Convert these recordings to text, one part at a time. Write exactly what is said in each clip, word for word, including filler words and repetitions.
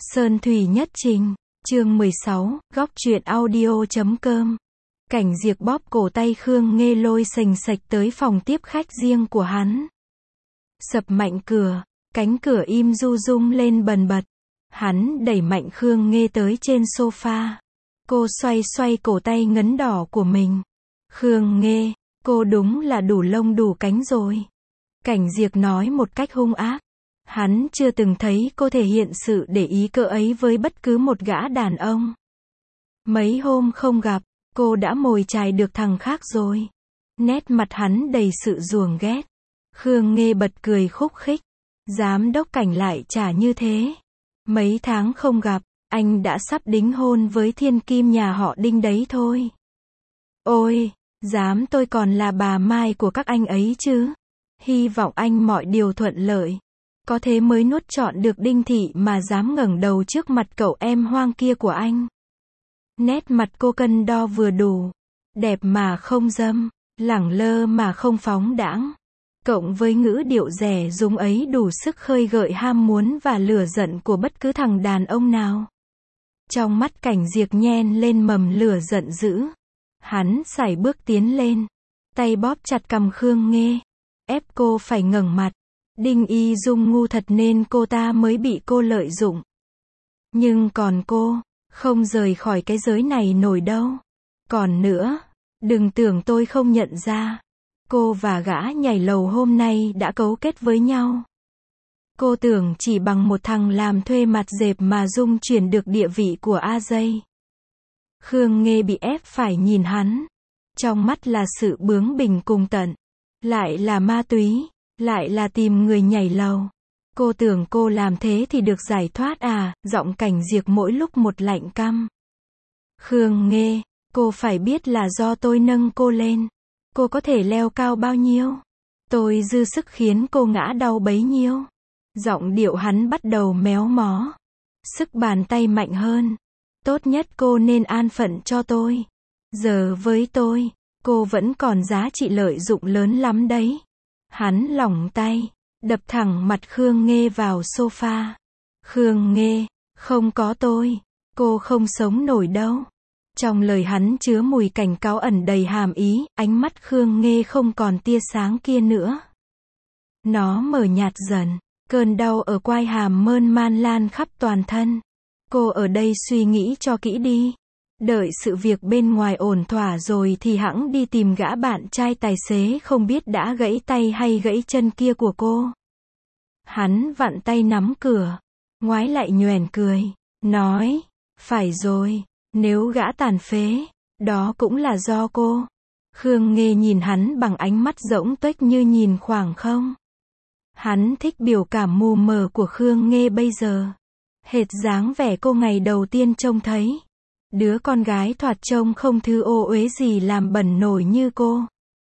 Sơn Thủy Nhất Trình, chương mười sáu, góc truyện audio chấm com. Cảnh Diệc bóp cổ tay Khương Nghê lôi sành sạch tới phòng tiếp khách riêng của hắn. Sập mạnh cửa, cánh cửa im du rung lên bần bật. Hắn đẩy mạnh Khương Nghê tới trên sofa. Cô xoay xoay cổ tay ngấn đỏ của mình. Khương Nghê, cô đúng là đủ lông đủ cánh rồi. Cảnh Diệc nói một cách hung ác. Hắn chưa từng thấy cô thể hiện sự để ý cỡ ấy với bất cứ một gã đàn ông. Mấy hôm không gặp, cô đã mồi chài được thằng khác rồi. Nét mặt hắn đầy sự ruồng ghét. Khương Nghê bật cười khúc khích. Giám đốc Cảnh lại chả như thế. Mấy tháng không gặp, anh đã sắp đính hôn với thiên kim nhà họ Đinh đấy thôi. Ôi, dám tôi còn là bà Mai của các anh ấy chứ. Hy vọng anh mọi điều thuận lợi. Có thế mới nuốt trọn được Đinh Thị mà dám ngẩng đầu trước mặt cậu em hoang kia của anh. Nét mặt cô cân đo vừa đủ. Đẹp mà không dâm, lẳng lơ mà không phóng đãng. Cộng với ngữ điệu rẻ rúng ấy đủ sức khơi gợi ham muốn và lửa giận của bất cứ thằng đàn ông nào. Trong mắt Cảnh Diệc nhen lên mầm lửa giận dữ. Hắn sải bước tiến lên. Tay bóp chặt cằm Khương Nghê. Ép cô phải ngẩng mặt. Đinh Y Dung ngu thật nên cô ta mới bị cô lợi dụng. Nhưng còn cô, không rời khỏi cái giới này nổi đâu. Còn nữa, đừng tưởng tôi không nhận ra. Cô và gã nhảy lầu hôm nay đã cấu kết với nhau. Cô tưởng chỉ bằng một thằng làm thuê mặt dẹp mà Dung chuyển được địa vị của A Dây. Khương Nghê bị ép phải nhìn hắn. Trong mắt là sự bướng bỉnh cùng tận. Lại là ma túy. Lại là tìm người nhảy lầu. Cô tưởng cô làm thế thì được giải thoát à, giọng Cảnh Diệc mỗi lúc một lạnh căm. Khương Nghê, cô phải biết là do tôi nâng cô lên. Cô có thể leo cao bao nhiêu? Tôi dư sức khiến cô ngã đau bấy nhiêu. Giọng điệu hắn bắt đầu méo mó. Sức bàn tay mạnh hơn. Tốt nhất cô nên an phận cho tôi. Giờ với tôi, cô vẫn còn giá trị lợi dụng lớn lắm đấy. Hắn lỏng tay, đập thẳng mặt Khương Nghê vào sofa. Khương Nghê, không có tôi, cô không sống nổi đâu. Trong lời hắn chứa mùi cảnh cáo ẩn đầy hàm ý, ánh mắt Khương Nghê không còn tia sáng kia nữa. Nó mờ nhạt dần, cơn đau ở quai hàm mơn man lan khắp toàn thân. Cô ở đây suy nghĩ cho kỹ đi. Đợi sự việc bên ngoài ổn thỏa rồi thì hẵng đi tìm gã bạn trai tài xế không biết đã gãy tay hay gãy chân kia của cô. Hắn vặn tay nắm cửa, ngoái lại nhoẻn cười, nói, phải rồi, nếu gã tàn phế, đó cũng là do cô. Khương Nghê nhìn hắn bằng ánh mắt rỗng tuếch như nhìn khoảng không. Hắn thích biểu cảm mù mờ của Khương Nghê bây giờ. Hệt dáng vẻ cô ngày đầu tiên trông thấy. Đứa con gái thoạt trông không thứ ô uế gì làm bẩn nổi như cô.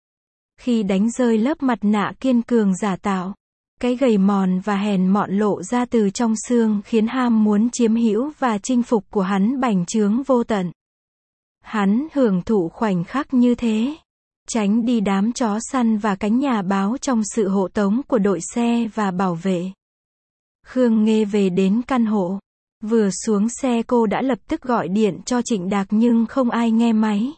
Khi đánh rơi lớp mặt nạ kiên cường giả tạo, cái gầy mòn và hèn mọn lộ ra từ trong xương khiến ham muốn chiếm hữu và chinh phục của hắn bành trướng vô tận. Hắn hưởng thụ khoảnh khắc như thế. Tránh đi đám chó săn và cánh nhà báo trong sự hộ tống của đội xe và bảo vệ. Khương Nghê về đến căn hộ. Vừa xuống xe cô đã lập tức gọi điện cho Trịnh Đạc nhưng không ai nghe máy.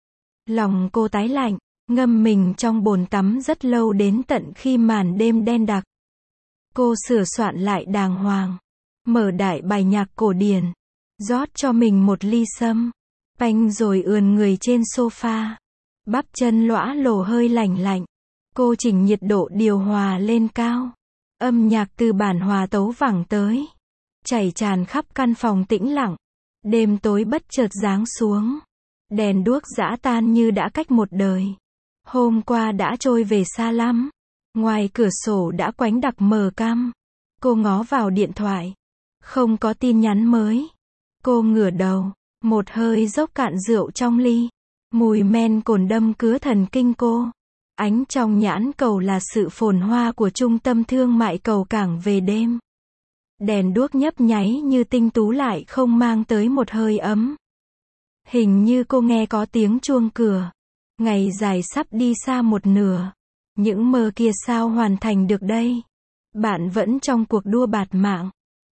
Lòng cô tái lạnh, ngâm mình trong bồn tắm rất lâu đến tận khi màn đêm đen đặc. Cô sửa soạn lại đàng hoàng, mở đại bài nhạc cổ điển, rót cho mình một ly sâm, panh rồi ườn người trên sofa. Bắp chân lõa lồ hơi lành lạnh. Cô chỉnh nhiệt độ điều hòa lên cao. Âm nhạc từ bản hòa tấu vẳng tới. Chảy tràn khắp căn phòng tĩnh lặng. Đêm tối bất chợt giáng xuống. Đèn đuốc giã tan như đã cách một đời. Hôm qua đã trôi về xa lắm. Ngoài cửa sổ đã quánh đặc mờ cam. Cô ngó vào điện thoại. Không có tin nhắn mới. Cô ngửa đầu. Một hơi dốc cạn rượu trong ly. Mùi men cồn đâm cứa thần kinh cô. Ánh trong nhãn cầu là sự phồn hoa của trung tâm thương mại cầu cảng về đêm. Đèn đuốc nhấp nháy như tinh tú lại không mang tới một hơi ấm. Hình như cô nghe có tiếng chuông cửa. Ngày dài sắp đi xa một nửa. Những mơ kia sao hoàn thành được đây? Bạn vẫn trong cuộc đua bạt mạng.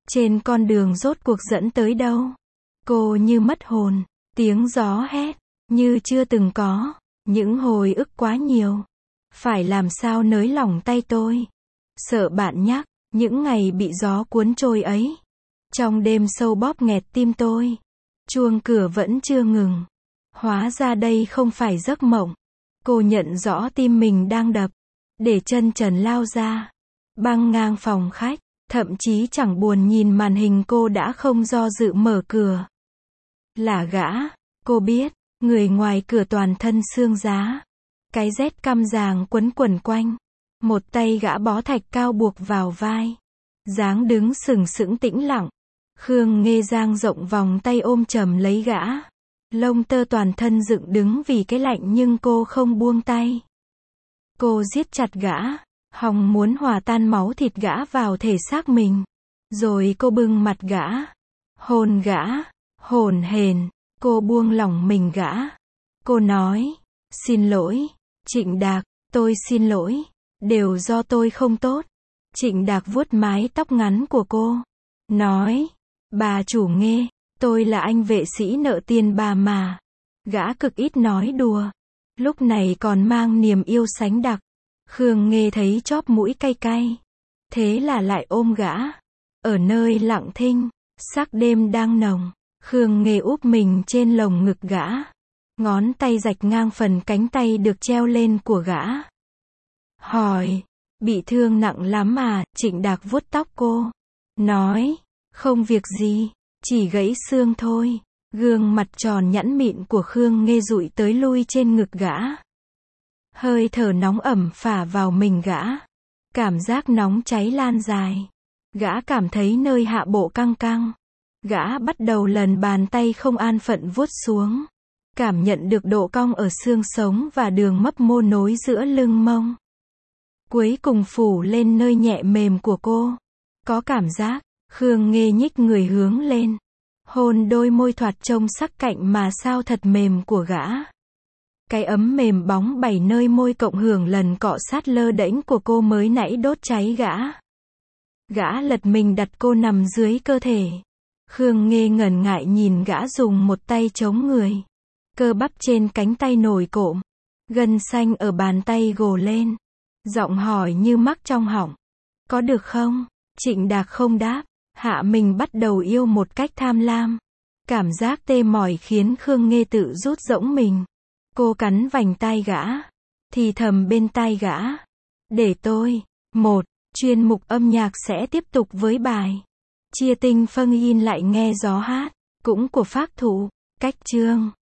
Trên con đường rốt cuộc dẫn tới đâu? Cô như mất hồn, tiếng gió hét, như chưa từng có, những hồi ức quá nhiều. Phải làm sao nới lỏng tay tôi? Sợ bạn nhắc, những ngày bị gió cuốn trôi ấy. Trong đêm sâu bóp nghẹt tim tôi. Chuông cửa vẫn chưa ngừng. Hóa ra đây không phải giấc mộng. Cô nhận rõ tim mình đang đập. Để chân trần lao ra. Băng ngang phòng khách. Thậm chí chẳng buồn nhìn màn hình, cô đã không do dự mở cửa. Là gã. Cô biết, người ngoài cửa toàn thân xương giá. Cái rét căm ràng quấn quẩn quanh. Một tay gã bó thạch cao buộc vào vai. Dáng đứng sừng sững tĩnh lặng. Khương Nghê dang rộng vòng tay ôm chầm lấy gã. Lông tơ toàn thân dựng đứng vì cái lạnh nhưng cô không buông tay. Cô giết chặt gã. Hòng muốn hòa tan máu thịt gã vào thể xác mình. Rồi cô bưng mặt gã. Hôn gã. Hổn hển. Cô buông lỏng mình gã. Cô nói. Xin lỗi. Trịnh Đạc, tôi xin lỗi. Đều do tôi không tốt. Trịnh Đạc vuốt mái tóc ngắn của cô. Nói. Bà chủ Nghê. Tôi là anh vệ sĩ nợ tiền bà mà. Gã cực ít nói đùa. Lúc này còn mang niềm yêu sánh đặc. Khương Nghê thấy chóp mũi cay cay. Thế là lại ôm gã. Ở nơi lặng thinh. Sắc đêm đang nồng. Khương Nghê úp mình trên lồng ngực gã. Ngón tay rạch ngang phần cánh tay được treo lên của gã. Hỏi. Bị thương nặng lắm à? Trịnh Đạc vuốt tóc cô. Nói. Không việc gì. Chỉ gãy xương thôi. Gương mặt tròn nhẵn mịn của Khương Nghê dụi tới lui trên ngực gã. Hơi thở nóng ẩm phả vào mình gã. Cảm giác nóng cháy lan dài. Gã cảm thấy nơi hạ bộ căng căng. Gã bắt đầu lần bàn tay không an phận vuốt xuống. Cảm nhận được độ cong ở xương sống và đường mấp mô nối giữa lưng mông. Cuối cùng phủ lên nơi nhẹ mềm của cô. Có cảm giác. Khương Nghê nhích người hướng lên. Hôn đôi môi thoạt trông sắc cạnh mà sao thật mềm của gã. Cái ấm mềm bóng bảy nơi môi cộng hưởng lần cọ sát lơ đễnh của cô mới nãy đốt cháy gã. Gã lật mình đặt cô nằm dưới cơ thể. Khương Nghê ngần ngại nhìn gã dùng một tay chống người. Cơ bắp trên cánh tay nổi cộm. Gân xanh ở bàn tay gồ lên. Giọng hỏi như mắc trong họng. Có được không? Trịnh Đạc không đáp. Hạ mình bắt đầu yêu một cách tham lam. Cảm giác tê mỏi khiến Khương Nghê tự rút rỗng mình. Cô cắn vành tai gã. Thì thầm bên tai gã. Để tôi. Một. Chuyên mục âm nhạc sẽ tiếp tục với bài. Chia tinh phân in lại nghe gió hát. Cũng của Phác Thụ. Cách chương.